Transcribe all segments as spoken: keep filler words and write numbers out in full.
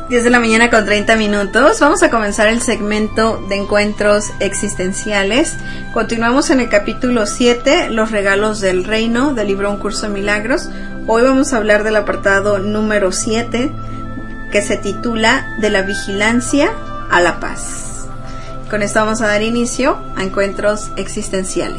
diez de la mañana con treinta minutos. Vamos a comenzar el segmento de encuentros existenciales. Continuamos en el capítulo siete, los regalos del reino, del libro Un Curso de Milagros. Hoy vamos a hablar del apartado número siete, que se titula De la vigilancia a la paz. Con esto vamos a dar inicio a encuentros existenciales.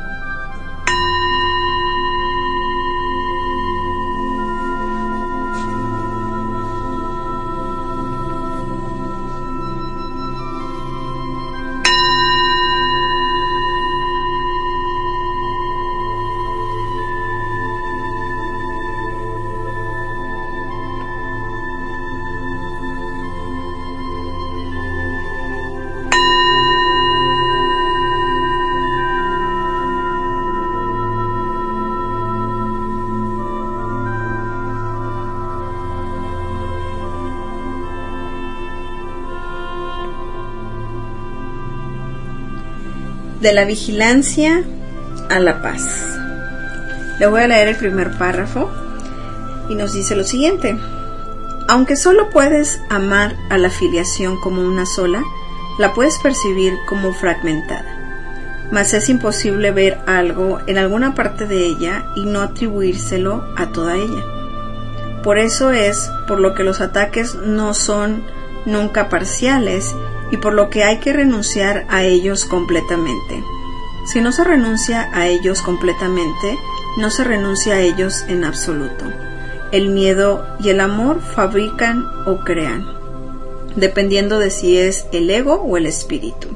De la vigilancia a la paz. Le voy a leer el primer párrafo y nos dice lo siguiente: aunque solo puedes amar a la filiación como una sola, la puedes percibir como fragmentada, mas es imposible ver algo en alguna parte de ella y no atribuírselo a toda ella. Por eso es por lo que los ataques no son nunca parciales y por lo que hay que renunciar a ellos completamente. Si no se renuncia a ellos completamente, no se renuncia a ellos en absoluto. El miedo y el amor fabrican o crean, dependiendo de si es el ego o el espíritu.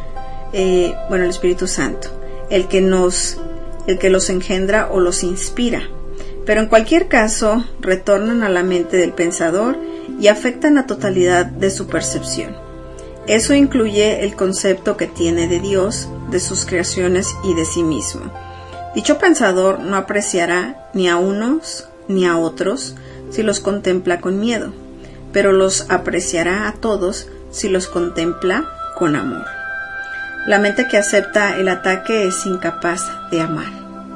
Eh, bueno, el Espíritu Santo, el que nos, el que los engendra o los inspira. Pero en cualquier caso, retornan a la mente del pensador y afectan la totalidad de su percepción. Eso incluye el concepto que tiene de Dios, de sus creaciones y de sí mismo. Dicho pensador no apreciará ni a unos ni a otros si los contempla con miedo, pero los apreciará a todos si los contempla con amor. La mente que acepta el ataque es incapaz de amar.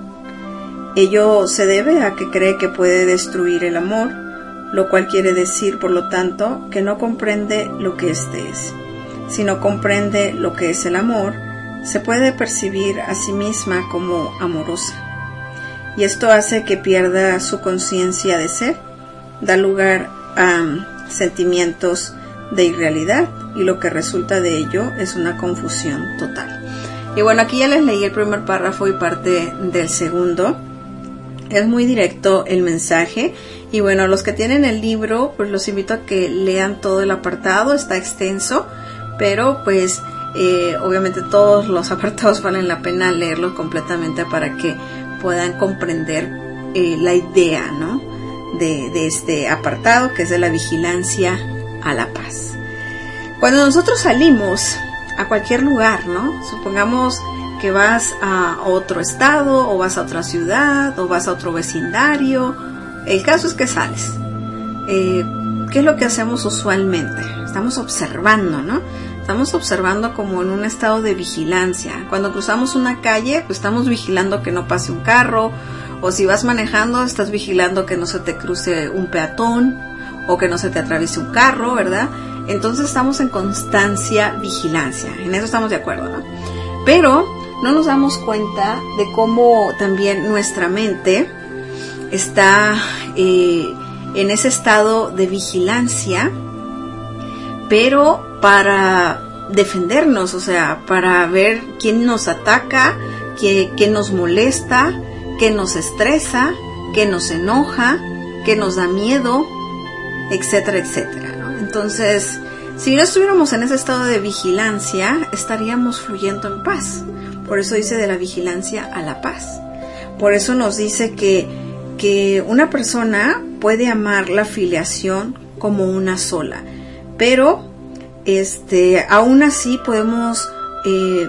Ello se debe a que cree que puede destruir el amor, lo cual quiere decir, por lo tanto, que no comprende lo que éste es. Si no comprende lo que es el amor, se puede percibir a sí misma como amorosa. Y esto hace que pierda su conciencia de ser, da lugar a sentimientos de irrealidad, y lo que resulta de ello es una confusión total. Y bueno, aquí ya les leí el primer párrafo y parte del segundo. Es muy directo el mensaje. Y bueno, los que tienen el libro, pues los invito a que lean todo el apartado, está extenso. Pero pues eh, obviamente todos los apartados valen la pena leerlos completamente para que puedan comprender eh, la idea, ¿no? de, de este apartado, que es de la vigilancia a la paz. Cuando nosotros salimos a cualquier lugar, ¿no? Supongamos que vas a otro estado o vas a otra ciudad o vas a otro vecindario. El caso es que sales. Eh, ¿Qué es lo que hacemos usualmente? Estamos observando, ¿no? Estamos observando como en un estado de vigilancia. Cuando cruzamos una calle, pues estamos vigilando que no pase un carro, o si vas manejando, estás vigilando que no se te cruce un peatón, o que no se te atraviese un carro, ¿verdad? Entonces estamos en constancia vigilancia. En eso estamos de acuerdo, ¿no? Pero no nos damos cuenta de cómo también nuestra mente está eh, en ese estado de vigilancia, pero para defendernos, o sea, para ver quién nos ataca, qué, qué nos molesta, qué nos estresa, qué nos enoja, qué nos da miedo, etcétera, etcétera, ¿no? Entonces, si no estuviéramos en ese estado de vigilancia, estaríamos fluyendo en paz. Por eso dice de la vigilancia a la paz. Por eso nos dice que, que una persona puede amar la filiación como una sola, pero Este, aún así podemos eh,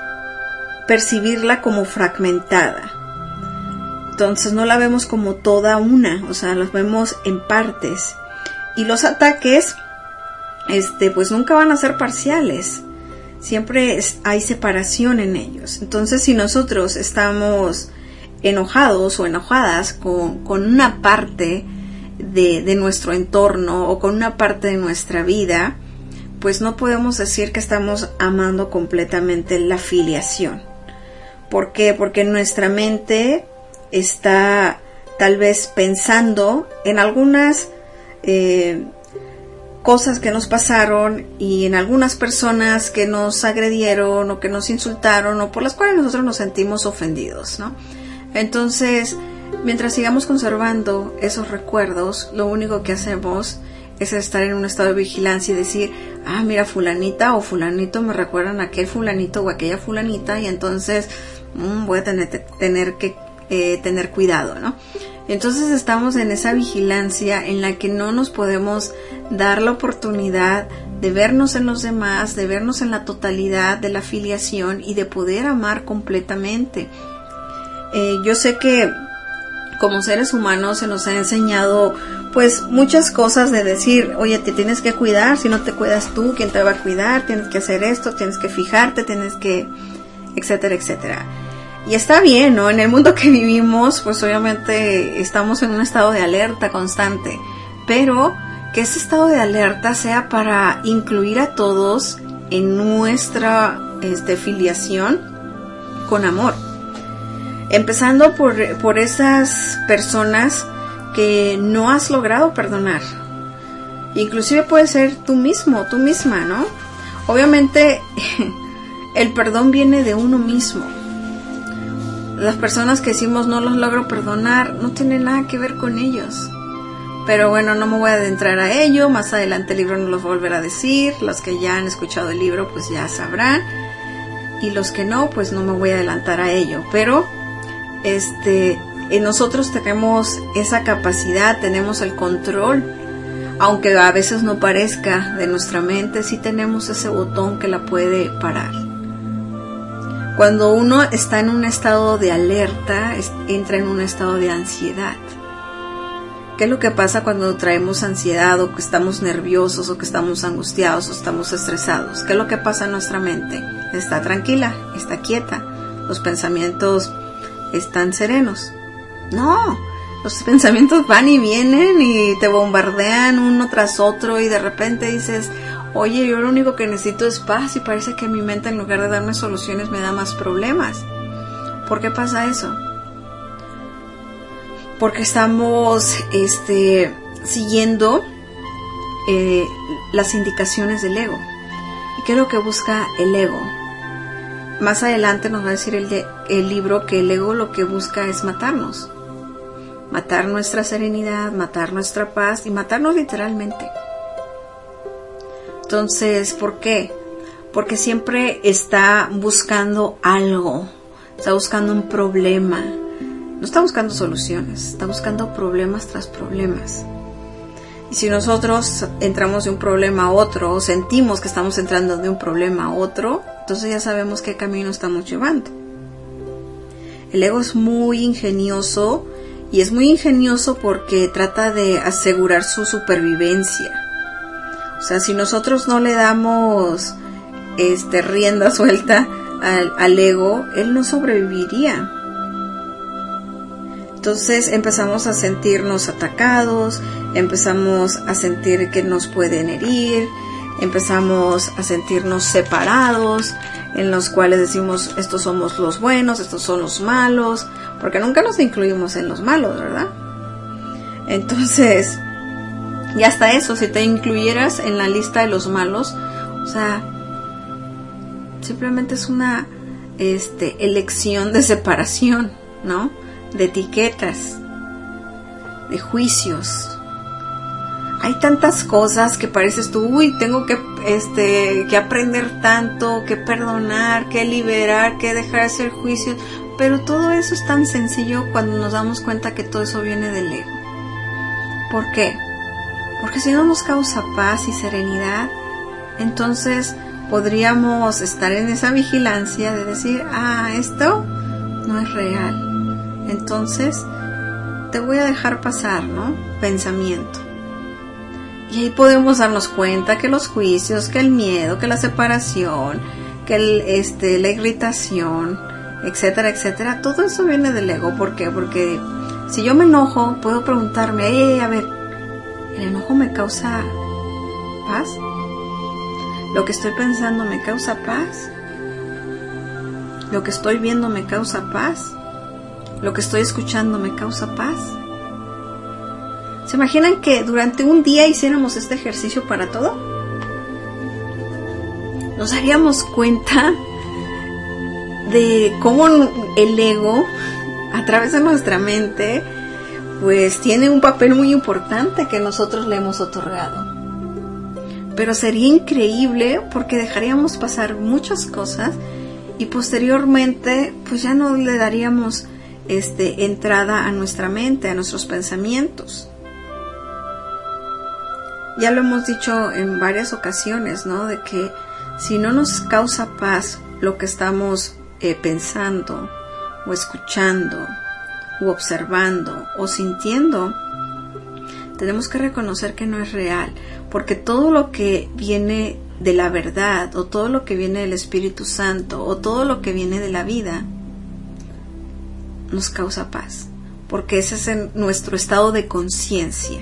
percibirla como fragmentada. Entonces no la vemos como toda una, o sea, las vemos en partes. Y los ataques, este, pues nunca van a ser parciales. Siempre es, hay separación en ellos. Entonces, si nosotros estamos enojados o enojadas con, con una parte de, de nuestro entorno o con una parte de nuestra vida, pues no podemos decir que estamos amando completamente la filiación. ¿Por qué? Porque nuestra mente está tal vez pensando en algunas eh, cosas que nos pasaron y en algunas personas que nos agredieron o que nos insultaron o por las cuales nosotros nos sentimos ofendidos, ¿no? Entonces, mientras sigamos conservando esos recuerdos, lo único que hacemos es estar en un estado de vigilancia y decir, ah, mira, fulanita o fulanito me recuerdan a aquel fulanito o aquella fulanita, y entonces mmm, voy a tener, tener que eh, tener cuidado, ¿no? Entonces estamos en esa vigilancia en la que no nos podemos dar la oportunidad de vernos en los demás, de vernos en la totalidad de la filiación y de poder amar completamente. Eh, yo sé que como seres humanos se nos ha enseñado pues muchas cosas de decir, oye, te tienes que cuidar, si no te cuidas tú, ¿quién te va a cuidar? Tienes que hacer esto, tienes que fijarte, tienes que, etcétera, etcétera. Y está bien, ¿no? En el mundo que vivimos, pues obviamente estamos en un estado de alerta constante, pero que ese estado de alerta sea para incluir a todos en nuestra este, filiación con amor. Empezando por, por esas personas que no has logrado perdonar. Inclusive puede ser tú mismo, tú misma, ¿no? Obviamente el perdón viene de uno mismo. Las personas que decimos no los logro perdonar no tiene nada que ver con ellos. Pero bueno, no me voy a adentrar a ello. Más adelante el libro nos los volverá a decir. Los que ya han escuchado el libro pues ya sabrán. Y los que no, pues no me voy a adelantar a ello. Pero este, en nosotros tenemos esa capacidad, tenemos el control. Aunque a veces no parezca de nuestra mente, sí tenemos ese botón que la puede parar. Cuando uno está en un estado de alerta, entra en un estado de ansiedad. ¿Qué es lo que pasa cuando traemos ansiedad o que estamos nerviosos o que estamos angustiados o estamos estresados? ¿Qué es lo que pasa en nuestra mente? Está tranquila, está quieta, los pensamientos están serenos. No, los pensamientos van y vienen y te bombardean uno tras otro y de repente dices, oye, yo lo único que necesito es paz y parece que mi mente en lugar de darme soluciones me da más problemas. ¿Por qué pasa eso? Porque estamos este, siguiendo eh, las indicaciones del ego. ¿Y qué es lo que busca el ego? Más adelante nos va a decir el, de, el libro que el ego lo que busca es matarnos. Matar nuestra serenidad, matar nuestra paz y matarnos literalmente. Entonces, ¿por qué? Porque siempre está buscando algo, está buscando un problema, no está buscando soluciones, está buscando problemas tras problemas. Y si nosotros entramos de un problema a otro, o sentimos que estamos entrando de un problema a otro, entonces ya sabemos qué camino estamos llevando. El ego es muy ingenioso, y es muy ingenioso porque trata de asegurar su supervivencia. O sea, si nosotros no le damos este, rienda suelta al, al ego, él no sobreviviría. Entonces empezamos a sentirnos atacados, empezamos a sentir que nos pueden herir, empezamos a sentirnos separados, en los cuales decimos, estos somos los buenos, estos son los malos, porque nunca nos incluimos en los malos, ¿verdad? Entonces, y hasta eso, si te incluyeras en la lista de los malos, o sea, simplemente es una este, elección de separación, ¿no? De etiquetas, de juicios. Hay tantas cosas que pareces tú, uy, tengo que, este, que aprender tanto, que perdonar, que liberar, que dejar de hacer juicios, pero todo eso es tan sencillo cuando nos damos cuenta que todo eso viene del ego. ¿Por qué? Porque si no nos causa paz y serenidad, entonces podríamos estar en esa vigilancia de decir, ah, esto no es real. Entonces, te voy a dejar pasar, ¿no? Pensamiento. Y ahí podemos darnos cuenta que los juicios, que el miedo, que la separación, que el, este, la irritación, etcétera, etcétera, todo eso viene del ego. ¿Por qué? Porque si yo me enojo, puedo preguntarme, hey, a ver, ¿El enojo me causa paz? ¿Lo que estoy pensando me causa paz? ¿Lo que estoy viendo me causa paz? ¿Lo que estoy escuchando me causa paz? ¿Se imaginan que durante un día hiciéramos este ejercicio para todo? Nos daríamos cuenta de cómo el ego, a través de nuestra mente, pues tiene un papel muy importante que nosotros le hemos otorgado. Pero sería increíble porque dejaríamos pasar muchas cosas y posteriormente pues ya no le daríamos este, entrada a nuestra mente, a nuestros pensamientos. Ya lo hemos dicho en varias ocasiones, ¿no? De que si no nos causa paz lo que estamos eh, pensando o escuchando o observando o sintiendo, tenemos que reconocer que no es real, porque todo lo que viene de la verdad, o todo lo que viene del Espíritu Santo, o todo lo que viene de la vida, nos causa paz, porque ese es en nuestro estado de conciencia.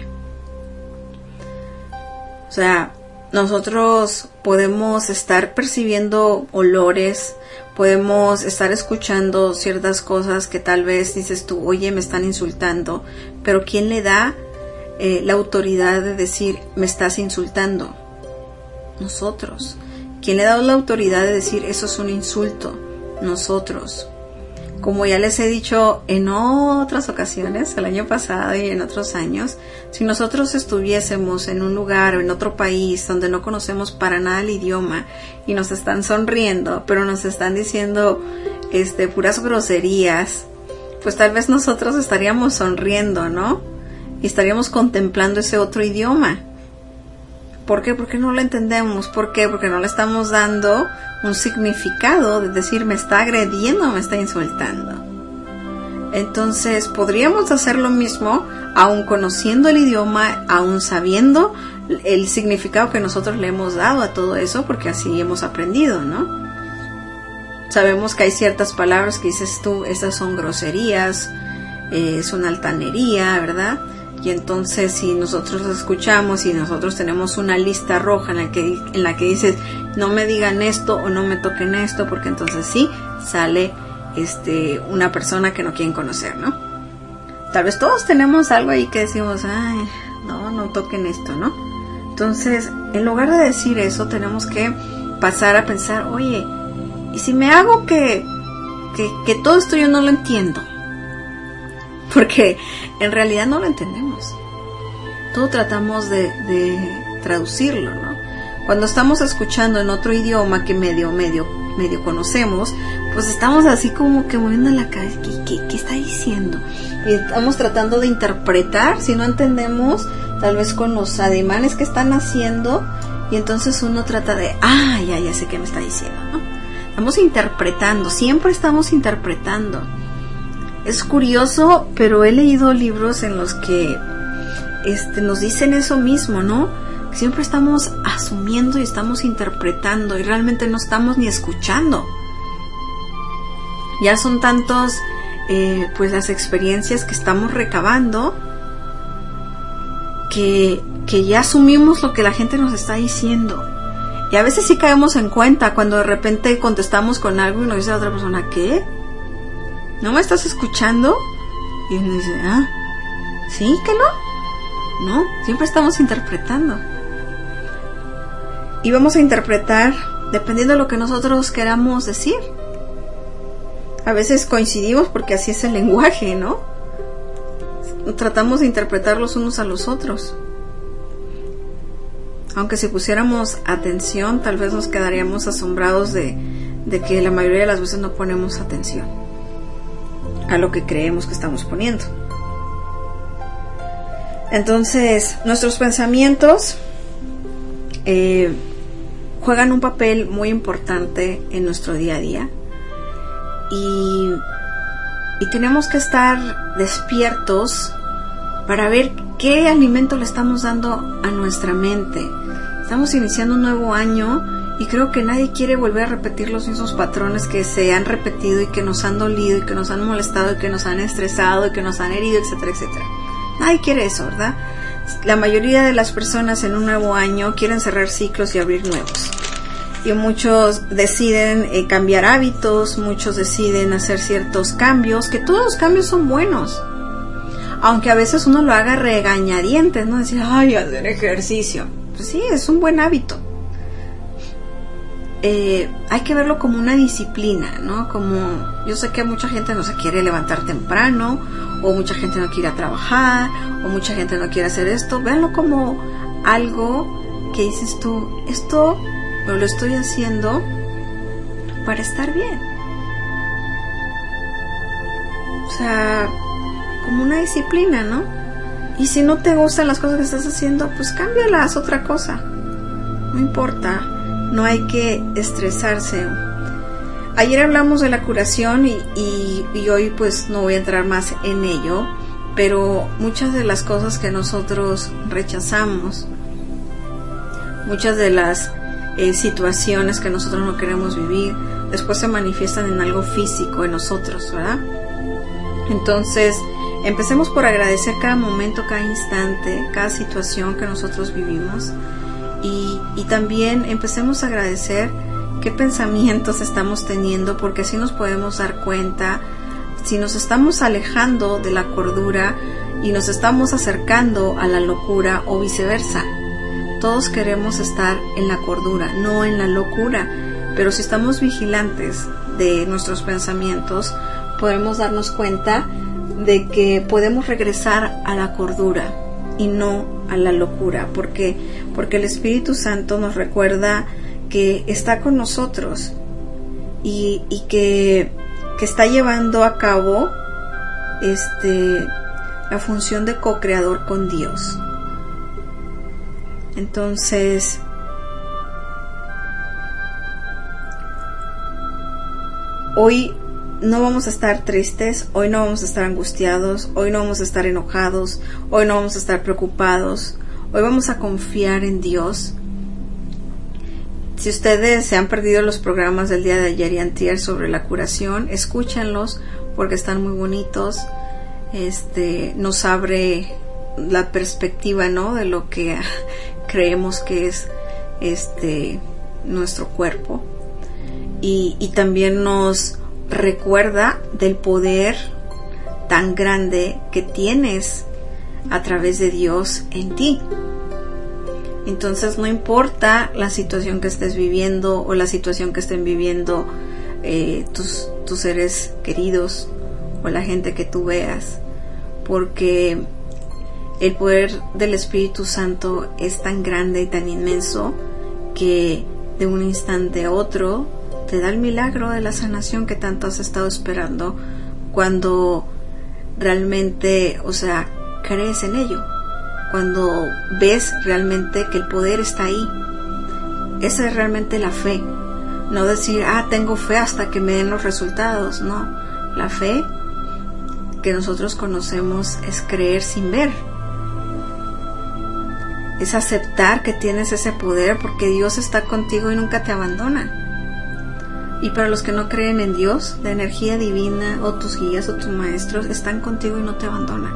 O sea, nosotros podemos estar percibiendo olores, podemos estar escuchando ciertas cosas que tal vez dices tú, oye, me están insultando, pero ¿quién le da eh, la autoridad de decir, me estás insultando? Nosotros. ¿Quién le da la autoridad de decir, eso es un insulto? Nosotros. Como ya les he dicho en otras ocasiones, el año pasado y en otros años, si nosotros estuviésemos en un lugar o en otro país donde no conocemos para nada el idioma y nos están sonriendo, pero nos están diciendo este, puras groserías, pues tal vez nosotros estaríamos sonriendo, ¿no? Y estaríamos contemplando ese otro idioma. ¿Por qué? Porque no lo entendemos. ¿Por qué? Porque no le estamos dando un significado de decir me está agrediendo, me está insultando. Entonces podríamos hacer lo mismo aún conociendo el idioma, aún sabiendo el significado que nosotros le hemos dado a todo eso, porque así hemos aprendido, ¿no? Sabemos que hay ciertas palabras que dices tú, estas son groserías, eh, es una altanería, ¿verdad? Y entonces si nosotros escuchamos y nosotros tenemos una lista roja en la que en la que dices no me digan esto o no me toquen esto, porque entonces sí sale este una persona que no quieren conocer, ¿no? Tal vez todos tenemos algo ahí que decimos, ay, no, no toquen esto, ¿no? Entonces, en lugar de decir eso, tenemos que pasar a pensar, oye, ¿y si me hago que, que, que todo esto yo no lo entiendo? Porque en realidad no lo entendemos. Todo tratamos de, de traducirlo, ¿no? Cuando estamos escuchando en otro idioma que medio, medio, medio conocemos, pues estamos así como que moviendo la cabeza. ¿Qué, qué, qué está diciendo? Y estamos tratando de interpretar, si no entendemos, tal vez con los ademanes que están haciendo, y entonces uno trata de, ah, ya, ya sé qué me está diciendo, ¿no? Estamos interpretando, siempre estamos interpretando. Es curioso, pero he leído libros en los que este, nos dicen eso mismo, ¿no? Que siempre estamos asumiendo y estamos interpretando y realmente no estamos ni escuchando. Ya son tantos, eh, pues las experiencias que estamos recabando que, que ya asumimos lo que la gente nos está diciendo. Y a veces sí caemos en cuenta cuando de repente contestamos con algo y nos dice la otra persona, ¿qué? ¿No me estás escuchando? Y uno dice, ah, ¿sí que no? No, siempre estamos interpretando. Y vamos a interpretar dependiendo de lo que nosotros queramos decir. A veces coincidimos porque así es el lenguaje, ¿no? Tratamos de interpretar los unos a los otros. Aunque si pusiéramos atención, tal vez nos quedaríamos asombrados de, de que la mayoría de las veces no ponemos atención a lo que creemos que estamos poniendo. Entonces, nuestros pensamientos eh, juegan un papel muy importante en nuestro día a día y, y tenemos que estar despiertos para ver qué alimento le estamos dando a nuestra mente. Estamos iniciando un nuevo año y creo que nadie quiere volver a repetir los mismos patrones que se han repetido y que nos han dolido y que nos han molestado y que nos han estresado y que nos han herido, etcétera, etcétera. Nadie quiere eso, ¿verdad? La mayoría de las personas en un nuevo año quieren cerrar ciclos y abrir nuevos. Y muchos deciden eh, cambiar hábitos, muchos deciden hacer ciertos cambios, que todos los cambios son buenos. Aunque a veces uno lo haga regañadientes, ¿no? Decir, ay, hacer ejercicio. Pues sí, es un buen hábito. Eh, hay que verlo como una disciplina, ¿no? Como, yo sé que mucha gente no se quiere levantar temprano, o mucha gente no quiere trabajar, o mucha gente no quiere hacer esto. Véanlo como algo que dices tú, esto lo estoy haciendo para estar bien. O sea, como una disciplina, ¿no? Y si no te gustan las cosas que estás haciendo, pues cámbialas, otra cosa. No importa, no hay que estresarse. Ayer hablamos de la curación y, y, y hoy pues no voy a entrar más en ello, pero muchas de las cosas que nosotros rechazamos, muchas de las eh, situaciones que nosotros no queremos vivir, después se manifiestan en algo físico en nosotros, ¿verdad? Entonces, empecemos por agradecer cada momento, cada instante, cada situación que nosotros vivimos y, y también empecemos a agradecer qué pensamientos estamos teniendo, porque así nos podemos dar cuenta si nos estamos alejando de la cordura y nos estamos acercando a la locura o viceversa. Todos queremos estar en la cordura, no en la locura, pero si estamos vigilantes de nuestros pensamientos, podemos darnos cuenta de que podemos regresar a la cordura y no a la locura, porque porque el Espíritu Santo nos recuerda que está con nosotros y, y que, que está llevando a cabo este la función de co-creador con Dios. Entonces, hoy no vamos a estar tristes, hoy no vamos a estar angustiados, hoy no vamos a estar enojados, hoy no vamos a estar preocupados, hoy vamos a confiar en Dios. Si ustedes se han perdido los programas del día de ayer y antier sobre la curación, escúchenlos porque están muy bonitos. Este, nos abre la perspectiva, ¿no?, de lo que creemos que es este nuestro cuerpo y, y también nos recuerda del poder tan grande que tienes a través de Dios en ti. Entonces no importa la situación que estés viviendo o la situación que estén viviendo eh, tus, tus seres queridos o la gente que tú veas, porque el poder del Espíritu Santo es tan grande y tan inmenso que de un instante a otro te da el milagro de la sanación que tanto has estado esperando cuando realmente, o sea, crees en ello, cuando ves realmente que el poder está ahí. Esa es realmente la fe, no decir, ah, tengo fe hasta que me den los resultados. No, la fe que nosotros conocemos es creer sin ver, es aceptar que tienes ese poder porque Dios está contigo y nunca te abandona. Y para los que no creen en Dios, la energía divina o tus guías o tus maestros están contigo y no te abandonan.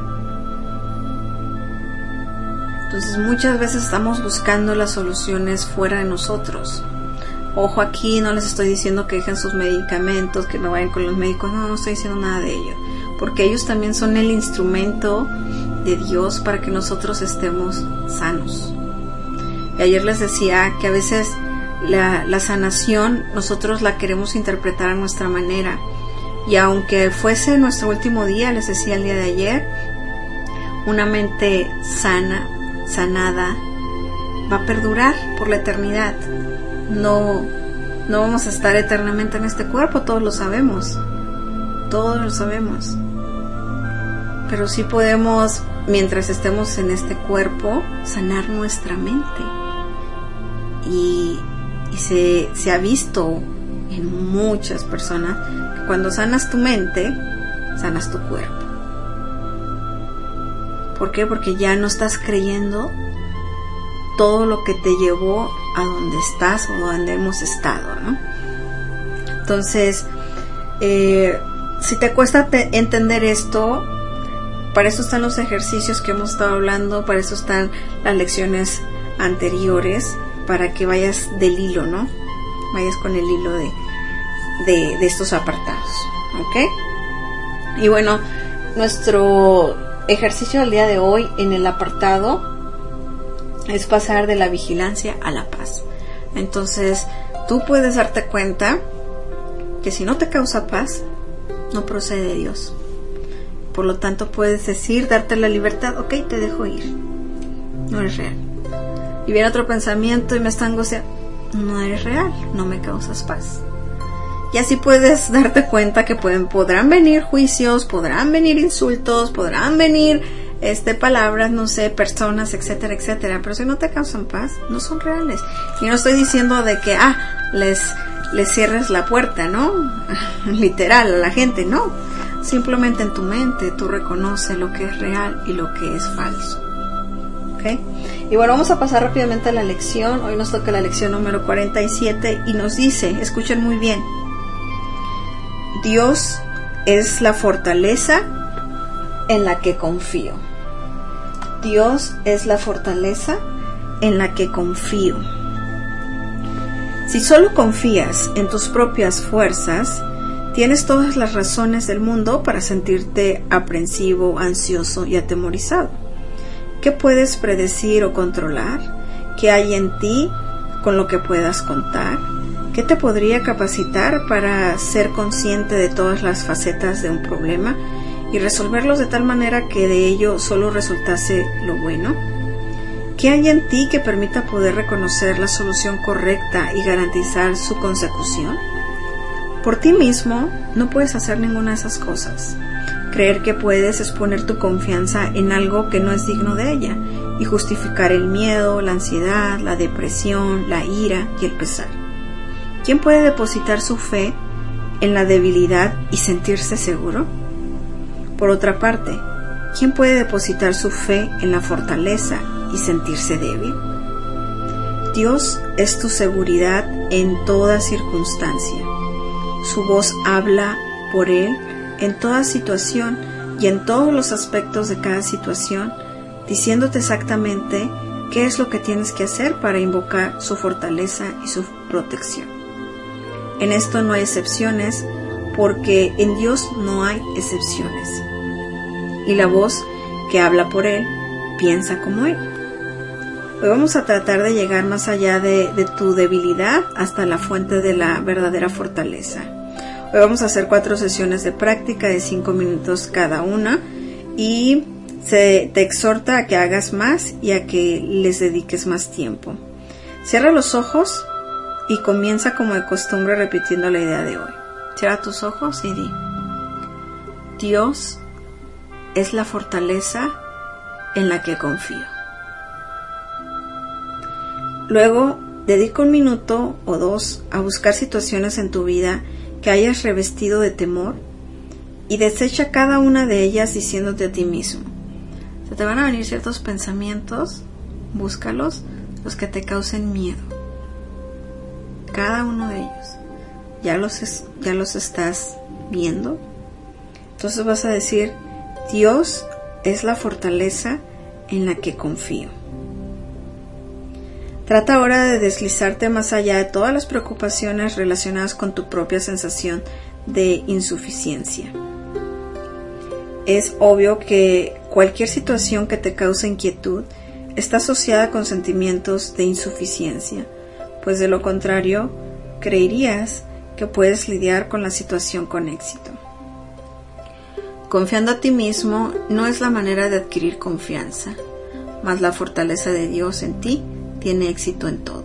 Entonces muchas veces estamos buscando las soluciones fuera de nosotros. Ojo, aquí no les estoy diciendo que dejen sus medicamentos, que no vayan con los médicos, no, no estoy diciendo nada de ello, porque ellos también son el instrumento de Dios para que nosotros estemos sanos. Y ayer les decía que a veces La, la sanación nosotros la queremos interpretar a nuestra manera, y aunque fuese nuestro último día, les decía el día de ayer, una mente sana, sanada, va a perdurar por la eternidad. No, no vamos a estar eternamente en este cuerpo, todos lo sabemos, todos lo sabemos, pero sí podemos, mientras estemos en este cuerpo, sanar nuestra mente. Y Y se, se ha visto en muchas personas que cuando sanas tu mente, sanas tu cuerpo. ¿Por qué? Porque ya no estás creyendo todo lo que te llevó a donde estás o donde hemos estado, ¿no? Entonces, eh, si te cuesta te- entender esto, para eso están los ejercicios que hemos estado hablando, para eso están las lecciones anteriores, para que vayas del hilo, ¿no? Vayas con el hilo de, de, de estos apartados, ¿ok? Y bueno, nuestro ejercicio del día de hoy en el apartado es pasar de la vigilancia a la paz. Entonces, tú puedes darte cuenta que si no te causa paz, no procede de Dios. Por lo tanto, puedes decir, darte la libertad, ok, te dejo ir. No eres real. Y viene otro pensamiento y me está angustiando, no eres real, no me causas paz. Y así puedes darte cuenta que pueden, podrán venir juicios, podrán venir insultos, podrán venir este, palabras, no sé, personas, etcétera, etcétera. Pero si no te causan paz, no son reales. Y no estoy diciendo de que, ah, les, les cierres la puerta, ¿no? Literal, a la gente, no. Simplemente en tu mente tú reconoces lo que es real y lo que es falso. ¿Ok? Y bueno, vamos a pasar rápidamente a la lección. Hoy nos toca la lección número cuarenta y siete y nos dice, escuchen muy bien, Dios es la fortaleza en la que confío. Dios es la fortaleza en la que confío. Si solo confías en tus propias fuerzas, tienes todas las razones del mundo para sentirte aprensivo, ansioso y atemorizado. ¿Qué puedes predecir o controlar? ¿Qué hay en ti con lo que puedas contar? ¿Qué te podría capacitar para ser consciente de todas las facetas de un problema y resolverlos de tal manera que de ello solo resultase lo bueno? ¿Qué hay en ti que permita poder reconocer la solución correcta y garantizar su consecución? Por ti mismo no puedes hacer ninguna de esas cosas. Creer que puedes es poner tu confianza en algo que no es digno de ella y justificar el miedo, la ansiedad, la depresión, la ira y el pesar. ¿Quién puede depositar su fe en la debilidad y sentirse seguro? Por otra parte, ¿quién puede depositar su fe en la fortaleza y sentirse débil? Dios es tu seguridad en toda circunstancia. Su voz habla por Él en toda situación y en todos los aspectos de cada situación, diciéndote exactamente qué es lo que tienes que hacer para invocar su fortaleza y su protección. En esto no hay excepciones, porque en Dios no hay excepciones. Y la voz que habla por Él piensa como Él. Hoy vamos a tratar de llegar más allá de, de tu debilidad hasta la fuente de la verdadera fortaleza. Hoy vamos a hacer cuatro sesiones de práctica de cinco minutos cada una y se te exhorta a que hagas más y a que les dediques más tiempo. Cierra los ojos y comienza como de costumbre repitiendo la idea de hoy. Cierra tus ojos y di: Dios es la fortaleza en la que confío. Luego, dedica un minuto o dos a buscar situaciones en tu vida que hayas revestido de temor y desecha cada una de ellas diciéndote a ti mismo. Se te van a venir ciertos pensamientos, búscalos, los que te causen miedo. Cada uno de ellos. Ya los, es, ya los estás viendo. Entonces vas a decir: Dios es la fortaleza en la que confío. Trata ahora de deslizarte más allá de todas las preocupaciones relacionadas con tu propia sensación de insuficiencia. Es obvio que cualquier situación que te cause inquietud está asociada con sentimientos de insuficiencia, pues de lo contrario, creerías que puedes lidiar con la situación con éxito. Confiando a ti mismo no es la manera de adquirir confianza, mas la fortaleza de Dios en ti tiene éxito en todo.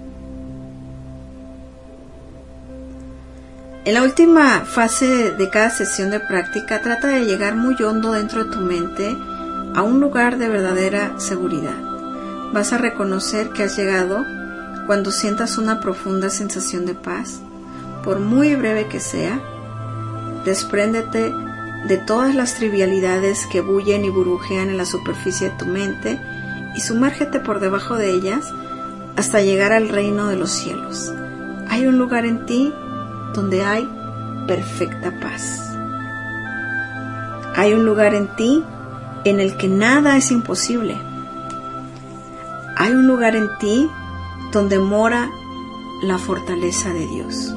En la última fase de cada sesión de práctica, trata de llegar muy hondo dentro de tu mente a un lugar de verdadera seguridad. Vas a reconocer que has llegado cuando sientas una profunda sensación de paz, por muy breve que sea. Despréndete de todas las trivialidades que bullen y burbujean en la superficie de tu mente y sumérgete por debajo de ellas hasta llegar al reino de los cielos. Hay un lugar en ti donde hay perfecta paz. Hay un lugar en ti en el que nada es imposible. Hay un lugar en ti donde mora la fortaleza de Dios.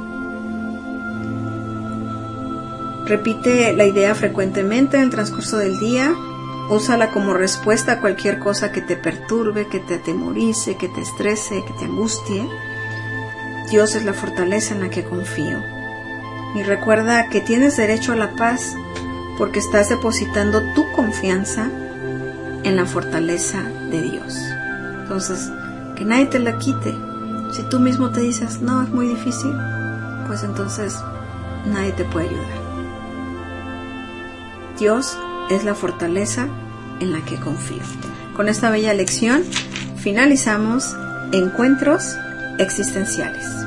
Repite la idea frecuentemente en el transcurso del día. Úsala como respuesta a cualquier cosa que te perturbe, que te atemorice, que te estrese, que te angustie. Dios es la fortaleza en la que confío. Y recuerda que tienes derecho a la paz porque estás depositando tu confianza en la fortaleza de Dios. Entonces, que nadie te la quite. Si tú mismo te dices, no, es muy difícil, pues entonces nadie te puede ayudar. Dios es la fortaleza en la que confío. Con esta bella lección finalizamos Encuentros Existenciales.